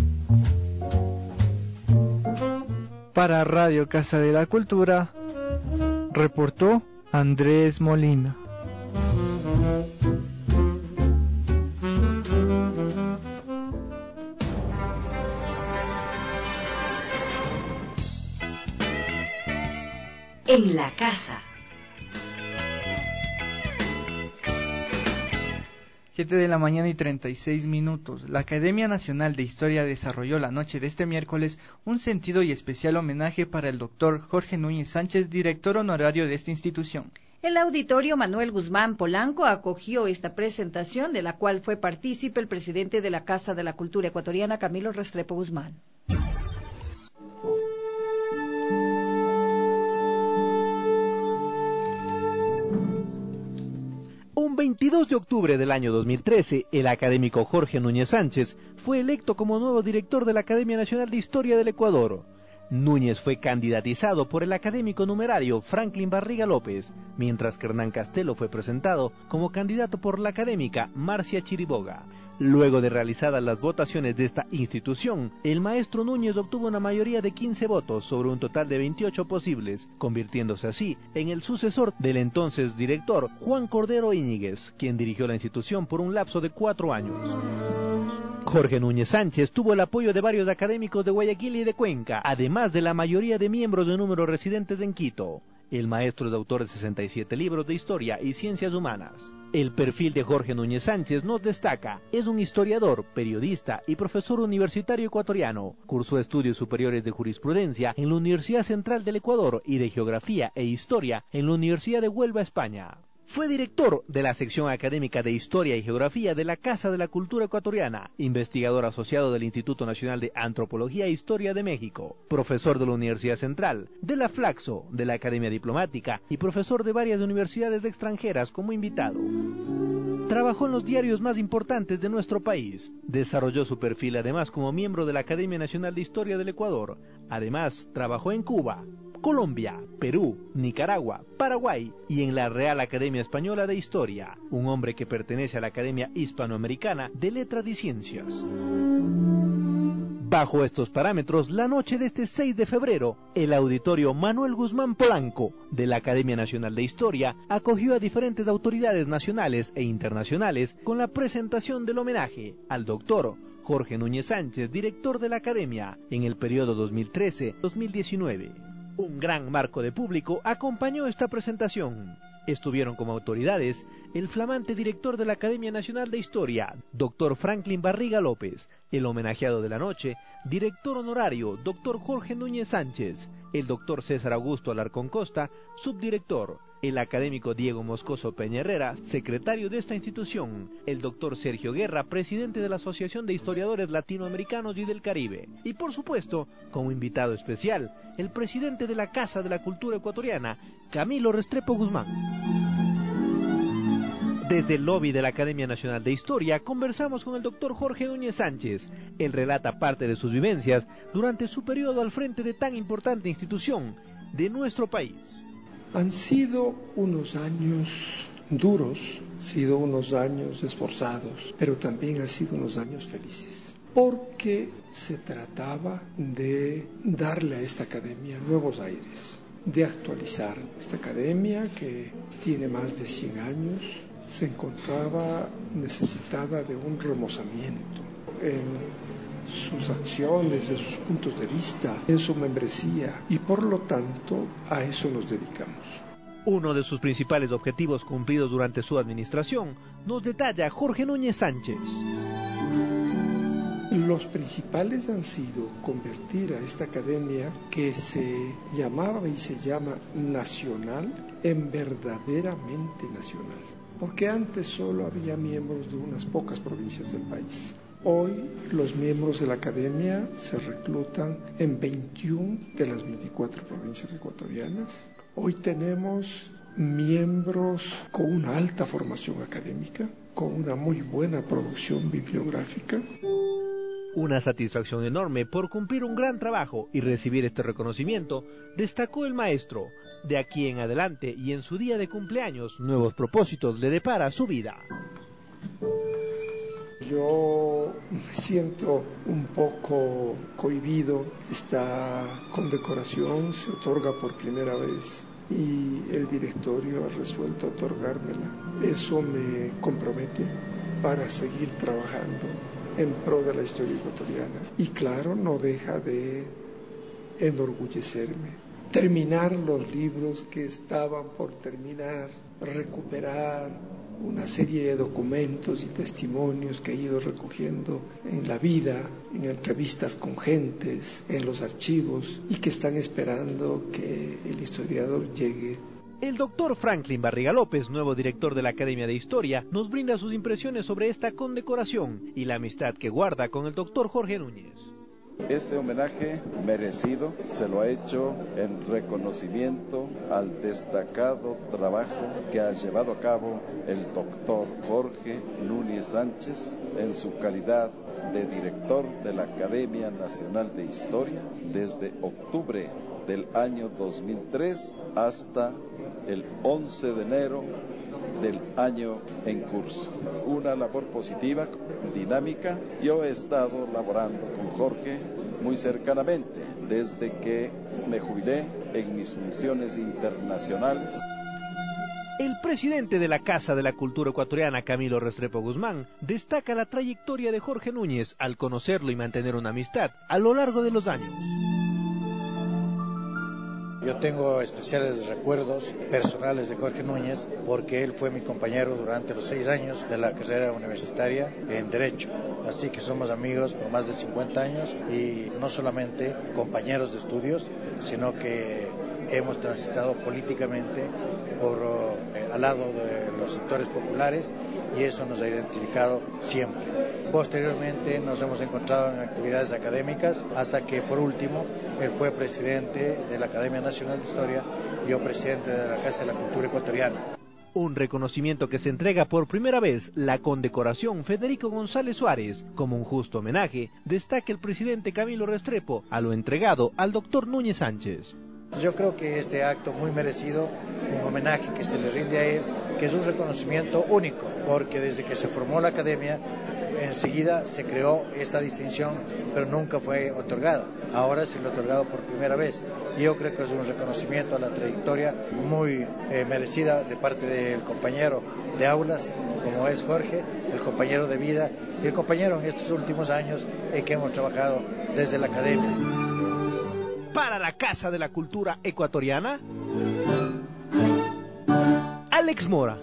Para Radio Casa de la Cultura, reportó Andrés Molina. En la casa. 7 de la mañana y 36 minutos. La Academia Nacional de Historia desarrolló la noche de este miércoles un sentido y especial homenaje para el doctor Jorge Núñez Sánchez, director honorario de esta institución. El auditorio Manuel Guzmán Polanco acogió esta presentación, de la cual fue partícipe el presidente de la Casa de la Cultura Ecuatoriana, Camilo Restrepo Guzmán. Un 22 de octubre del año 2013, el académico Jorge Núñez Sánchez fue electo como nuevo director de la Academia Nacional de Historia del Ecuador. Núñez fue candidatizado por el académico numerario Franklin Barriga López, mientras que Hernán Castelo fue presentado como candidato por la académica Marcia Chiriboga. Luego de realizadas las votaciones de esta institución, el maestro Núñez obtuvo una mayoría de 15 votos sobre un total de 28 posibles, convirtiéndose así en el sucesor del entonces director Juan Cordero Íñiguez, quien dirigió la institución por un lapso de 4 años. Jorge Núñez Sánchez tuvo el apoyo de varios académicos de Guayaquil y de Cuenca, además de la mayoría de miembros de número residentes en Quito. El maestro es autor de 67 libros de historia y ciencias humanas. El perfil de Jorge Núñez Sánchez nos destaca. Es un historiador, periodista y profesor universitario ecuatoriano. Cursó estudios superiores de jurisprudencia en la Universidad Central del Ecuador y de Geografía e Historia en la Universidad de Huelva, España. Fue director de la sección académica de Historia y Geografía de la Casa de la Cultura Ecuatoriana, investigador asociado del Instituto Nacional de Antropología e Historia de México, profesor de la Universidad Central, de la Flaxo, de la Academia Diplomática y profesor de varias universidades extranjeras como invitado. Trabajó en los diarios más importantes de nuestro país. Desarrolló su perfil además como miembro de la Academia Nacional de Historia del Ecuador. Además, trabajó en Cuba, Colombia, Perú, Nicaragua, Paraguay y en la Real Academia Española de Historia, un hombre que pertenece a la Academia Hispanoamericana de Letras y Ciencias. Bajo estos parámetros, la noche de este 6 de febrero, el auditorio Manuel Guzmán Polanco de la Academia Nacional de Historia acogió a diferentes autoridades nacionales e internacionales con la presentación del homenaje al doctor Jorge Núñez Sánchez, director de la Academia, en el periodo 2013-2019. Un gran marco de público acompañó esta presentación. Estuvieron como autoridades el flamante director de la Academia Nacional de Historia, Dr. Franklin Barriga López, el homenajeado de la noche, director honorario, Dr. Jorge Núñez Sánchez, el Dr. César Augusto Alarcón Costa, subdirector, el académico Diego Moscoso Peña Herrera, secretario de esta institución, el Dr. Sergio Guerra, presidente de la Asociación de Historiadores Latinoamericanos y del Caribe, y por supuesto, como invitado especial, el presidente de la Casa de la Cultura Ecuatoriana, Camilo Restrepo Guzmán. Desde el lobby de la Academia Nacional de Historia conversamos con el doctor Jorge Núñez Sánchez. Él relata parte de sus vivencias durante su periodo al frente de tan importante institución de nuestro país. Han sido unos años duros, han sido unos años esforzados, pero también han sido unos años felices, porque se trataba de darle a esta academia nuevos aires, de actualizar esta academia que tiene más de 100 años, se encontraba necesitada de un remozamiento en sus acciones, en sus puntos de vista, en su membresía, y por lo tanto a eso nos dedicamos. Uno de sus principales objetivos cumplidos durante su administración nos detalla Jorge Núñez Sánchez. Los principales han sido convertir a esta academia, que se llamaba y se llama nacional, en verdaderamente nacional. Porque antes solo había miembros de unas pocas provincias del país. Hoy los miembros de la academia se reclutan en 21 de las 24 provincias ecuatorianas. Hoy tenemos miembros con una alta formación académica, con una muy buena producción bibliográfica. Una satisfacción enorme por cumplir un gran trabajo y recibir este reconocimiento, destacó el maestro. De aquí en adelante y en su día de cumpleaños, nuevos propósitos le depara su vida. Yo me siento un poco cohibido. Esta condecoración se otorga por primera vez y el directorio ha resuelto otorgármela. Eso me compromete para seguir trabajando en pro de la historia ecuatoriana. Y claro, no deja de enorgullecerme. Terminar los libros que estaban por terminar, recuperar una serie de documentos y testimonios que he ido recogiendo en la vida, en entrevistas con gentes, en los archivos, y que están esperando que el historiador llegue. El doctor Franklin Barriga López, nuevo director de la Academia de Historia, nos brinda sus impresiones sobre esta condecoración y la amistad que guarda con el doctor Jorge Núñez. Este homenaje merecido se lo ha hecho en reconocimiento al destacado trabajo que ha llevado a cabo el doctor Jorge Núñez Sánchez en su calidad de director de la Academia Nacional de Historia desde octubre del año 2003 hasta el 11 de enero del año en curso. Una labor positiva, dinámica. Yo he estado laborando con Jorge muy cercanamente desde que me jubilé en mis funciones internacionales. El presidente de la Casa de la Cultura Ecuatoriana, Camilo Restrepo Guzmán, destaca la trayectoria de Jorge Núñez al conocerlo y mantener una amistad a lo largo de los años. Yo tengo especiales recuerdos personales de Jorge Núñez porque él fue mi compañero durante los 6 años de la carrera universitaria en Derecho. Así que somos amigos por más de 50 años y no solamente compañeros de estudios, sino que hemos transitado políticamente al lado de los sectores populares y eso nos ha identificado siempre. Posteriormente nos hemos encontrado en actividades académicas hasta que por último él fue presidente de la Academia Nacional de Historia y yo presidente de la Casa de la Cultura Ecuatoriana. Un reconocimiento que se entrega por primera vez, la condecoración Federico González Suárez. Como un justo homenaje, destaca el presidente Camilo Restrepo a lo entregado al doctor Núñez Sánchez. Yo creo que este acto muy merecido, un homenaje que se le rinde a él, que es un reconocimiento único, porque desde que se formó la academia, enseguida se creó esta distinción, pero nunca fue otorgada. Ahora se le ha otorgado por primera vez. Y yo creo que es un reconocimiento a la trayectoria muy merecida de parte del compañero de aulas, como es Jorge, el compañero de vida y el compañero en estos últimos años en que hemos trabajado desde la academia. Para la Casa de la Cultura Ecuatoriana, Alex Mora.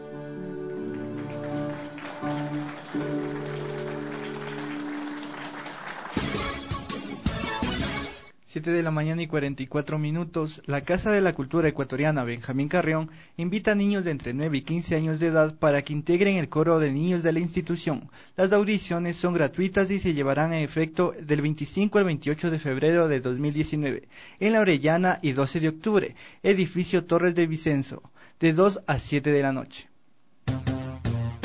7 de la mañana y 44 minutos, la Casa de la Cultura Ecuatoriana Benjamín Carrión invita a niños de entre 9 y 15 años de edad para que integren el coro de niños de la institución. Las audiciones son gratuitas y se llevarán a efecto del 25 al 28 de febrero de 2019 en La Orellana y 12 de octubre, edificio Torres de Vicenzo, de 2 a 7 de la noche.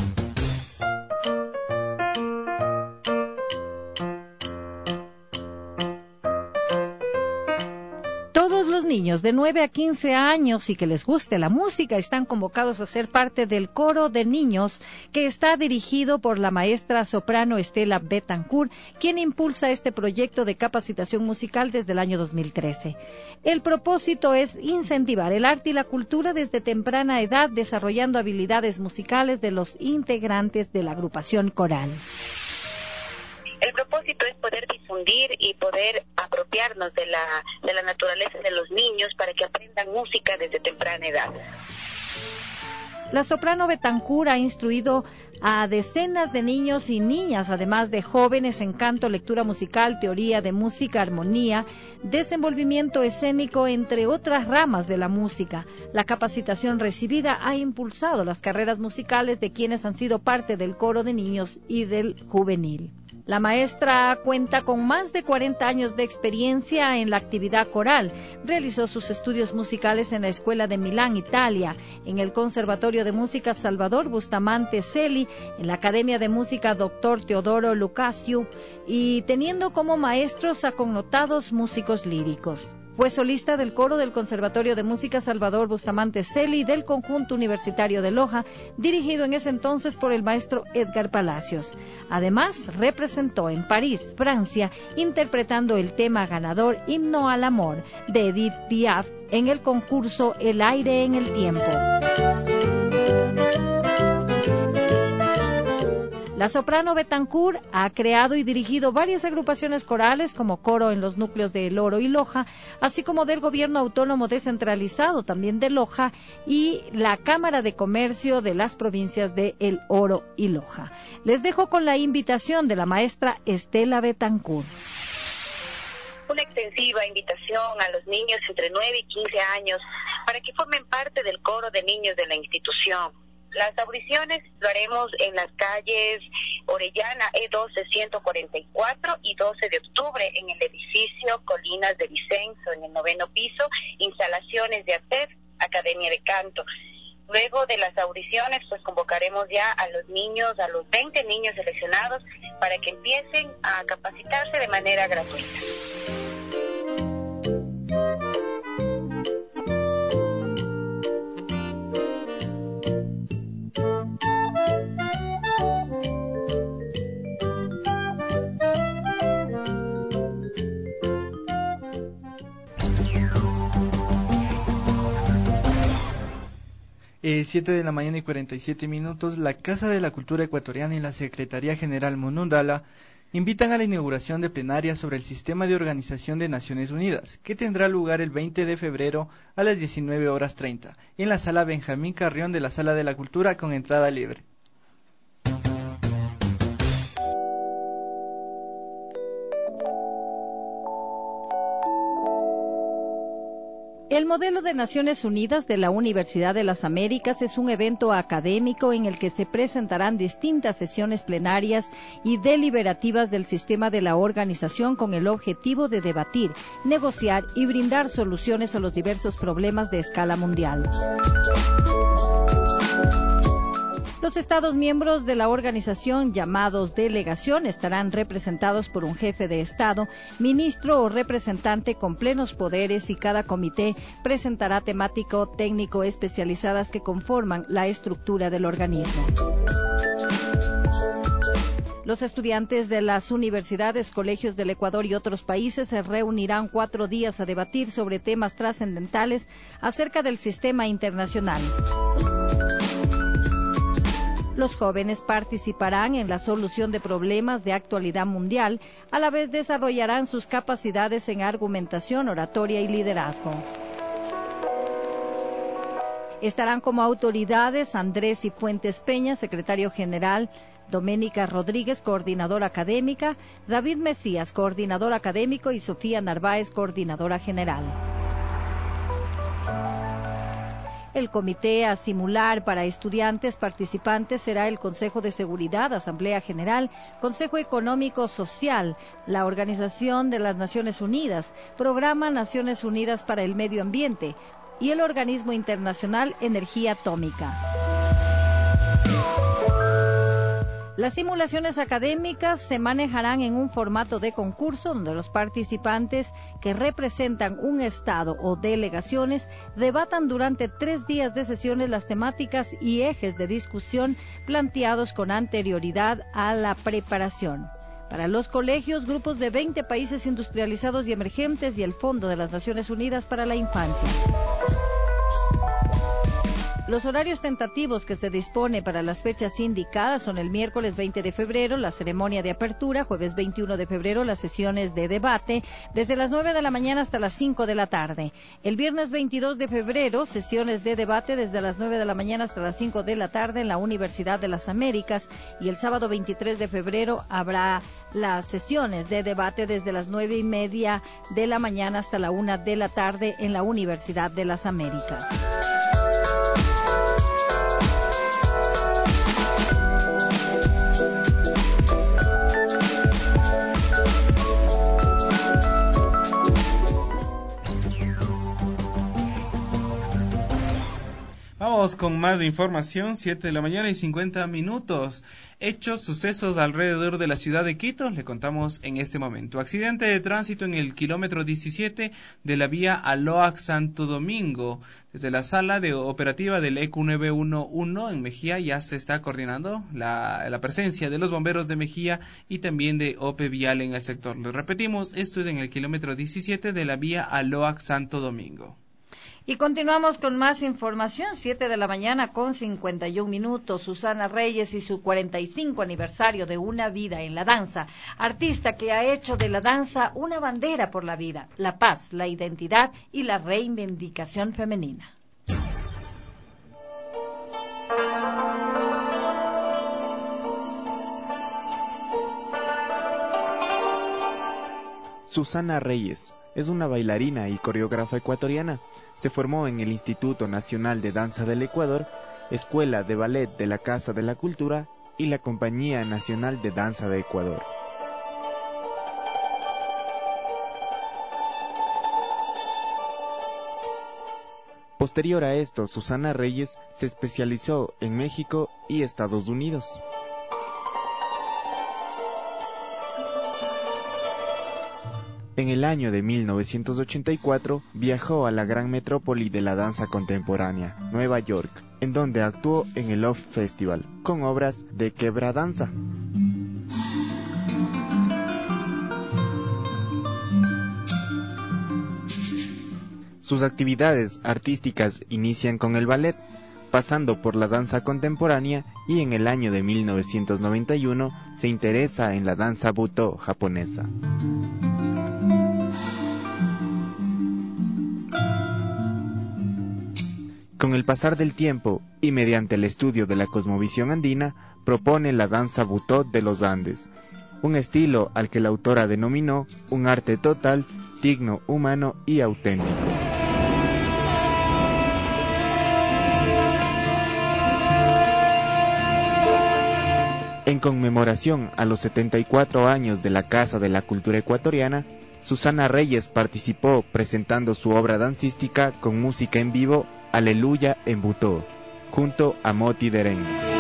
niños de 9 a 15 años y que les guste la música están convocados a ser parte del coro de niños que está dirigido por la maestra soprano Estela Betancourt, quien impulsa este proyecto de capacitación musical desde el año 2013. El propósito es incentivar el arte y la cultura desde temprana edad, desarrollando habilidades musicales de los integrantes de la agrupación coral. El propósito es poder difundir y poder apropiarnos de la naturaleza de los niños para que aprendan música desde temprana edad. La soprano Betancourt ha instruido a decenas de niños y niñas, además de jóvenes en canto, lectura musical, teoría de música, armonía, desenvolvimiento escénico, entre otras ramas de la música. La capacitación recibida ha impulsado las carreras musicales de quienes han sido parte del coro de niños y del juvenil. La maestra cuenta con más de 40 años de experiencia en la actividad coral. Realizó sus estudios musicales en la Escuela de Milán, Italia, en el Conservatorio de Música Salvador Bustamante Celi, en la Academia de Música Dr. Teodoro Lucasio, y teniendo como maestros a connotados músicos líricos. Fue solista del coro del Conservatorio de Música Salvador Bustamante Celi del Conjunto Universitario de Loja, dirigido en ese entonces por el maestro Edgar Palacios. Además, representó en París, Francia, interpretando el tema ganador Himno al Amor de Edith Piaf en el concurso El aire en el tiempo. La soprano Betancourt ha creado y dirigido varias agrupaciones corales como coro en los núcleos de El Oro y Loja, así como del gobierno autónomo descentralizado también de Loja y la Cámara de Comercio de las provincias de El Oro y Loja. Les dejo con la invitación de la maestra Estela Betancourt. Una extensiva invitación a los niños entre 9 y 15 años para que formen parte del coro de niños de la institución. Las audiciones lo haremos en las calles Orellana E12 144 y 12 de octubre en el edificio Colinas de Vicenzo, en el 9º piso, instalaciones de ATEF, Academia de Canto. Luego de las audiciones, pues convocaremos ya a los niños, a los 20 niños seleccionados, para que empiecen a capacitarse de manera gratuita. Siete de la mañana y 47 minutos, la Casa de la Cultura Ecuatoriana y la Secretaría General Monundala invitan a la inauguración de plenaria sobre el Sistema de Organización de Naciones Unidas, que tendrá lugar el 20 de febrero a las 19:30, en la Sala Benjamín Carrión de la Sala de la Cultura con entrada libre. El modelo de Naciones Unidas de la Universidad de las Américas es un evento académico en el que se presentarán distintas sesiones plenarias y deliberativas del sistema de la organización con el objetivo de debatir, negociar y brindar soluciones a los diversos problemas de escala mundial. Los Estados miembros de la organización, llamados delegación, estarán representados por un jefe de Estado, ministro o representante con plenos poderes, y cada comité presentará temático técnico especializadas que conforman la estructura del organismo. Los estudiantes de las universidades, colegios del Ecuador y otros países se reunirán 4 días a debatir sobre temas trascendentales acerca del sistema internacional. Los jóvenes participarán en la solución de problemas de actualidad mundial, a la vez desarrollarán sus capacidades en argumentación, oratoria y liderazgo. Estarán como autoridades Andrés Cifuentes Peña, secretario general, Doménica Rodríguez, coordinadora académica, David Mesías, coordinador académico, y Sofía Narváez, coordinadora general. El comité a simular para estudiantes participantes será el Consejo de Seguridad, Asamblea General, Consejo Económico Social, la Organización de las Naciones Unidas, Programa Naciones Unidas para el Medio Ambiente y el Organismo Internacional Energía Atómica. Las simulaciones académicas se manejarán en un formato de concurso donde los participantes que representan un estado o delegaciones debatan durante 3 días de sesiones las temáticas y ejes de discusión planteados con anterioridad a la preparación. Para los colegios, grupos de 20 países industrializados y emergentes y el Fondo de las Naciones Unidas para la Infancia. Los horarios tentativos que se dispone para las fechas indicadas son el miércoles 20 de febrero, la ceremonia de apertura, jueves 21 de febrero, las sesiones de debate, desde las 9 de la mañana hasta las 5 de la tarde. El viernes 22 de febrero, sesiones de debate desde las 9 de la mañana hasta las 5 de la tarde en la Universidad de las Américas, y el sábado 23 de febrero habrá las sesiones de debate desde las 9:30 de la mañana hasta la 1 de la tarde en la Universidad de las Américas. Vamos con más información, 7 de la mañana y 50 minutos. Hechos, sucesos alrededor de la ciudad de Quito, le contamos en este momento. Accidente de tránsito en el kilómetro 17 de la vía Aloac-Santo Domingo. Desde la sala de operativa del EQ 911 en Mejía ya se está coordinando la presencia de los bomberos de Mejía y también de OPE Vial en el sector. Les repetimos, esto es en el kilómetro 17 de la vía Aloac-Santo Domingo. Y continuamos con más información, 7 de la mañana con 51 minutos. Susana Reyes y su 45 aniversario de Una Vida en la Danza, artista que ha hecho de la danza una bandera por la vida, la paz, la identidad y la reivindicación femenina. Susana Reyes es una bailarina y coreógrafa ecuatoriana. Se formó en el Instituto Nacional de Danza del Ecuador, Escuela de Ballet de la Casa de la Cultura y la Compañía Nacional de Danza de Ecuador. Posterior a esto, Susana Reyes se especializó en México y Estados Unidos. En el año de 1984 viajó a la gran metrópoli de la danza contemporánea, Nueva York, en donde actuó en el Love Festival, con obras de quebradanza. Sus actividades artísticas inician con el ballet, pasando por la danza contemporánea y en el año de 1991 se interesa en la danza Butô japonesa. Con el pasar del tiempo y mediante el estudio de la cosmovisión andina, propone la danza Butô de los Andes, un estilo al que la autora denominó un arte total, digno, humano y auténtico. En conmemoración a los 74 años de la Casa de la Cultura Ecuatoriana, Susana Reyes participó presentando su obra dancística con música en vivo Aleluya en Butô, junto a Moti Dereng.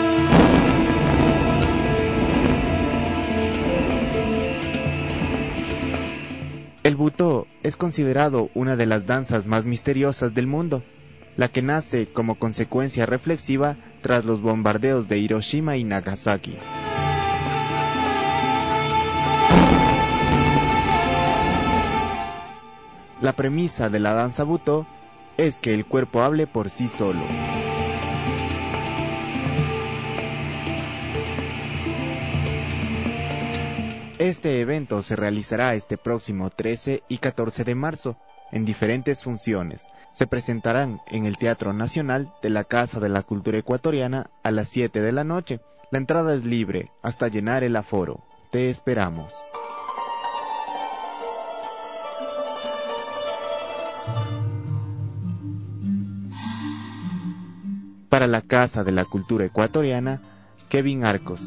El Butô es considerado una de las danzas más misteriosas del mundo, la que nace como consecuencia reflexiva tras los bombardeos de Hiroshima y Nagasaki. La premisa de la danza Butô es que el cuerpo hable por sí solo. Este evento se realizará este próximo 13 y 14 de marzo en diferentes funciones. Se presentarán en el Teatro Nacional de la Casa de la Cultura Ecuatoriana a las 7 de la noche. La entrada es libre hasta llenar el aforo. Te esperamos. Para la Casa de la Cultura Ecuatoriana, Kevin Arcos.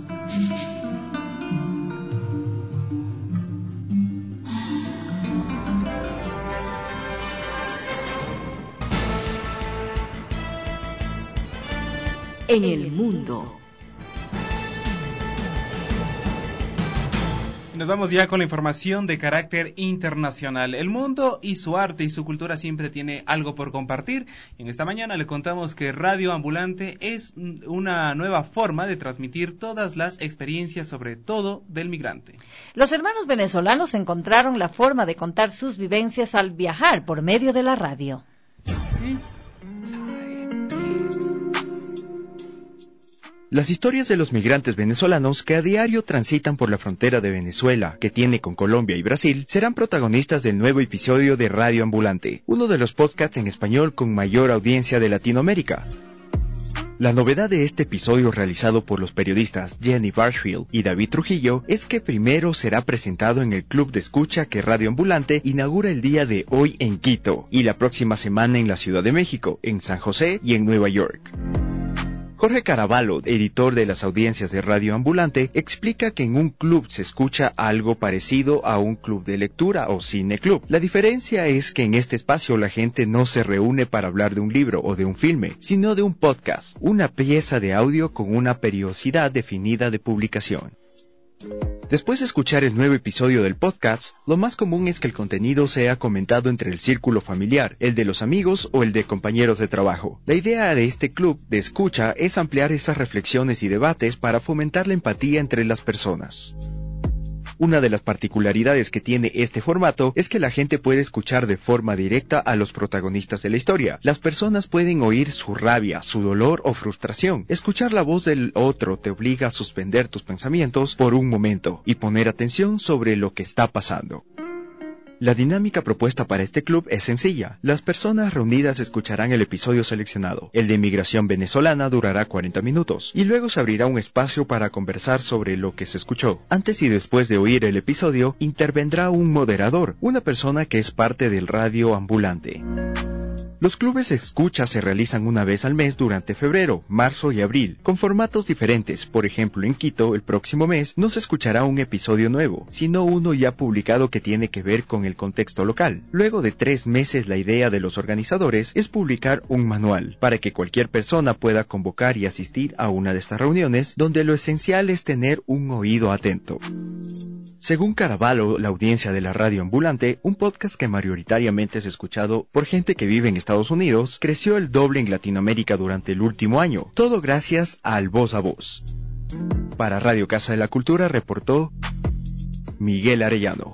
En el mundo. Nos vamos ya con la información de carácter internacional. El mundo y su arte y su cultura siempre tiene algo por compartir. En esta mañana le contamos que Radio Ambulante es una nueva forma de transmitir todas las experiencias, sobre todo del migrante. Los hermanos venezolanos encontraron la forma de contar sus vivencias al viajar por medio de la radio. Las historias de los migrantes venezolanos que a diario transitan por la frontera de Venezuela, que tiene con Colombia y Brasil, serán protagonistas del nuevo episodio de Radio Ambulante, uno de los podcasts en español con mayor audiencia de Latinoamérica. La novedad de este episodio realizado por los periodistas Jenny Barfield y David Trujillo es que primero será presentado en el club de escucha que Radio Ambulante inaugura el día de hoy en Quito y la próxima semana en la Ciudad de México, en San José y en Nueva York. Jorge Caraballo, editor de las audiencias de Radio Ambulante, explica que en un club se escucha algo parecido a un club de lectura o cineclub. La diferencia es que en este espacio la gente no se reúne para hablar de un libro o de un filme, sino de un podcast, una pieza de audio con una periodicidad definida de publicación. Después de escuchar el nuevo episodio del podcast, lo más común es que el contenido sea comentado entre el círculo familiar, el de los amigos o el de compañeros de trabajo. La idea de este club de escucha es ampliar esas reflexiones y debates para fomentar la empatía entre las personas. Una de las particularidades que tiene este formato es que la gente puede escuchar de forma directa a los protagonistas de la historia. Las personas pueden oír su rabia, su dolor o frustración. Escuchar la voz del otro te obliga a suspender tus pensamientos por un momento y poner atención sobre lo que está pasando. La dinámica propuesta para este club es sencilla. Las personas reunidas escucharán el episodio seleccionado. El de migración venezolana durará 40 minutos y luego se abrirá un espacio para conversar sobre lo que se escuchó. Antes y después de oír el episodio, intervendrá un moderador, una persona que es parte del Radio Ambulante. Los clubes de escucha se realizan una vez al mes durante febrero, marzo y abril, con formatos diferentes. Por ejemplo, en Quito, el próximo mes, no se escuchará un episodio nuevo, sino uno ya publicado que tiene que ver con el contexto local. Luego de 3 meses, la idea de los organizadores es publicar un manual, para que cualquier persona pueda convocar y asistir a una de estas reuniones, donde lo esencial es tener un oído atento. Según Caraballo, la audiencia de la Radio Ambulante, un podcast que mayoritariamente es escuchado por gente que vive en Estados Unidos, creció el doble en Latinoamérica durante el último año, todo gracias al voz a voz. Para Radio Casa de la Cultura reportó Miguel Arellano.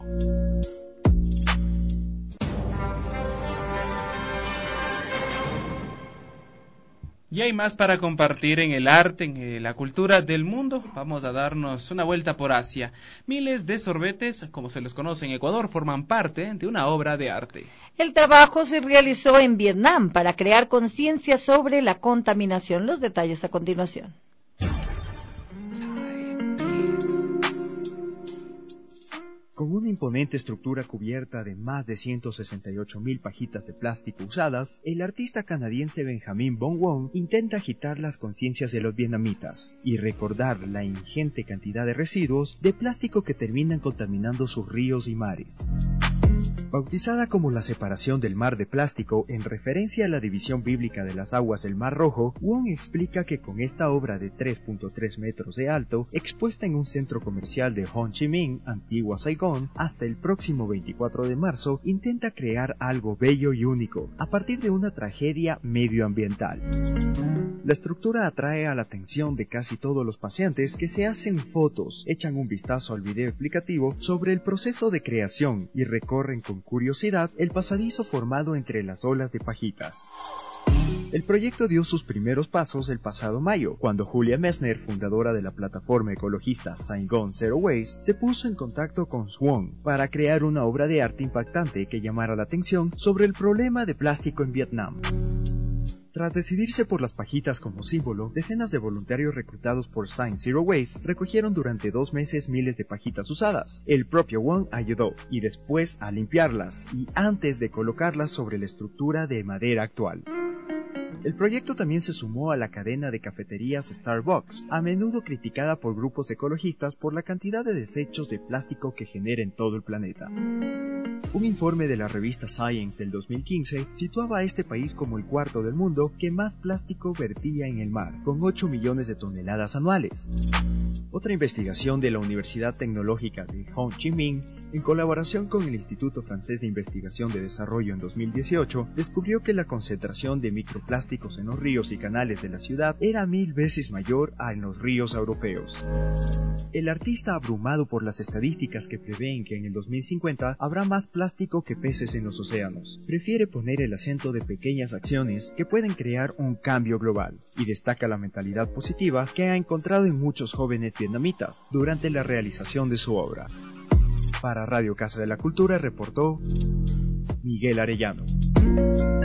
Y hay más para compartir en el arte, en la cultura del mundo. Vamos a darnos una vuelta por Asia. Miles de sorbetes, como se los conoce en Ecuador, forman parte de una obra de arte. El trabajo se realizó en Vietnam para crear conciencia sobre la contaminación. Los detalles a continuación. Con una imponente estructura cubierta de más de 168,000 pajitas de plástico usadas, el artista canadiense Benjamin Von Wong intenta agitar las conciencias de los vietnamitas y recordar la ingente cantidad de residuos de plástico que terminan contaminando sus ríos y mares. Bautizada como la separación del mar de plástico en referencia a la división bíblica de las aguas del Mar Rojo, Wong explica que con esta obra de 3.3 metros de alto, expuesta en un centro comercial de Ho Chi Minh, antigua Saigón, hasta el próximo 24 de marzo, intenta crear algo bello y único, a partir de una tragedia medioambiental. La estructura atrae a la atención de casi todos los paseantes que se hacen fotos, echan un vistazo al video explicativo sobre el proceso de creación y recorren con curiosidad el pasadizo formado entre las olas de pajitas. El proyecto dio sus primeros pasos el pasado mayo, cuando Julia Messner, fundadora de la plataforma ecologista Saigon Zero Waste, se puso en contacto con Wong para crear una obra de arte impactante que llamara la atención sobre el problema de plástico en Vietnam. Tras decidirse por las pajitas como símbolo, decenas de voluntarios reclutados por Sign Zero Waste recogieron durante 2 meses miles de pajitas usadas. El propio Wong ayudó, y después a limpiarlas, y antes de colocarlas sobre la estructura de madera actual. El proyecto también se sumó a la cadena de cafeterías Starbucks, a menudo criticada por grupos ecologistas por la cantidad de desechos de plástico que genera en todo el planeta. Un informe de la revista Science del 2015 situaba a este país como el cuarto del mundo que más plástico vertía en el mar, con 8 millones de toneladas anuales. Otra investigación de la Universidad Tecnológica de Ho Chi Minh, en colaboración con el Instituto Francés de Investigación de Desarrollo en 2018, descubrió que la concentración de microplásticos en los ríos y canales de la ciudad era 1000 veces mayor a en los ríos europeos. El artista, abrumado por las estadísticas que prevén que en el 2050 habrá más plástico que peces en los océanos, prefiere poner el acento de pequeñas acciones que pueden crear un cambio global, y destaca la mentalidad positiva que ha encontrado en muchos jóvenes vietnamitas durante la realización de su obra. Para Radio Casa de la Cultura reportó Miguel Arellano.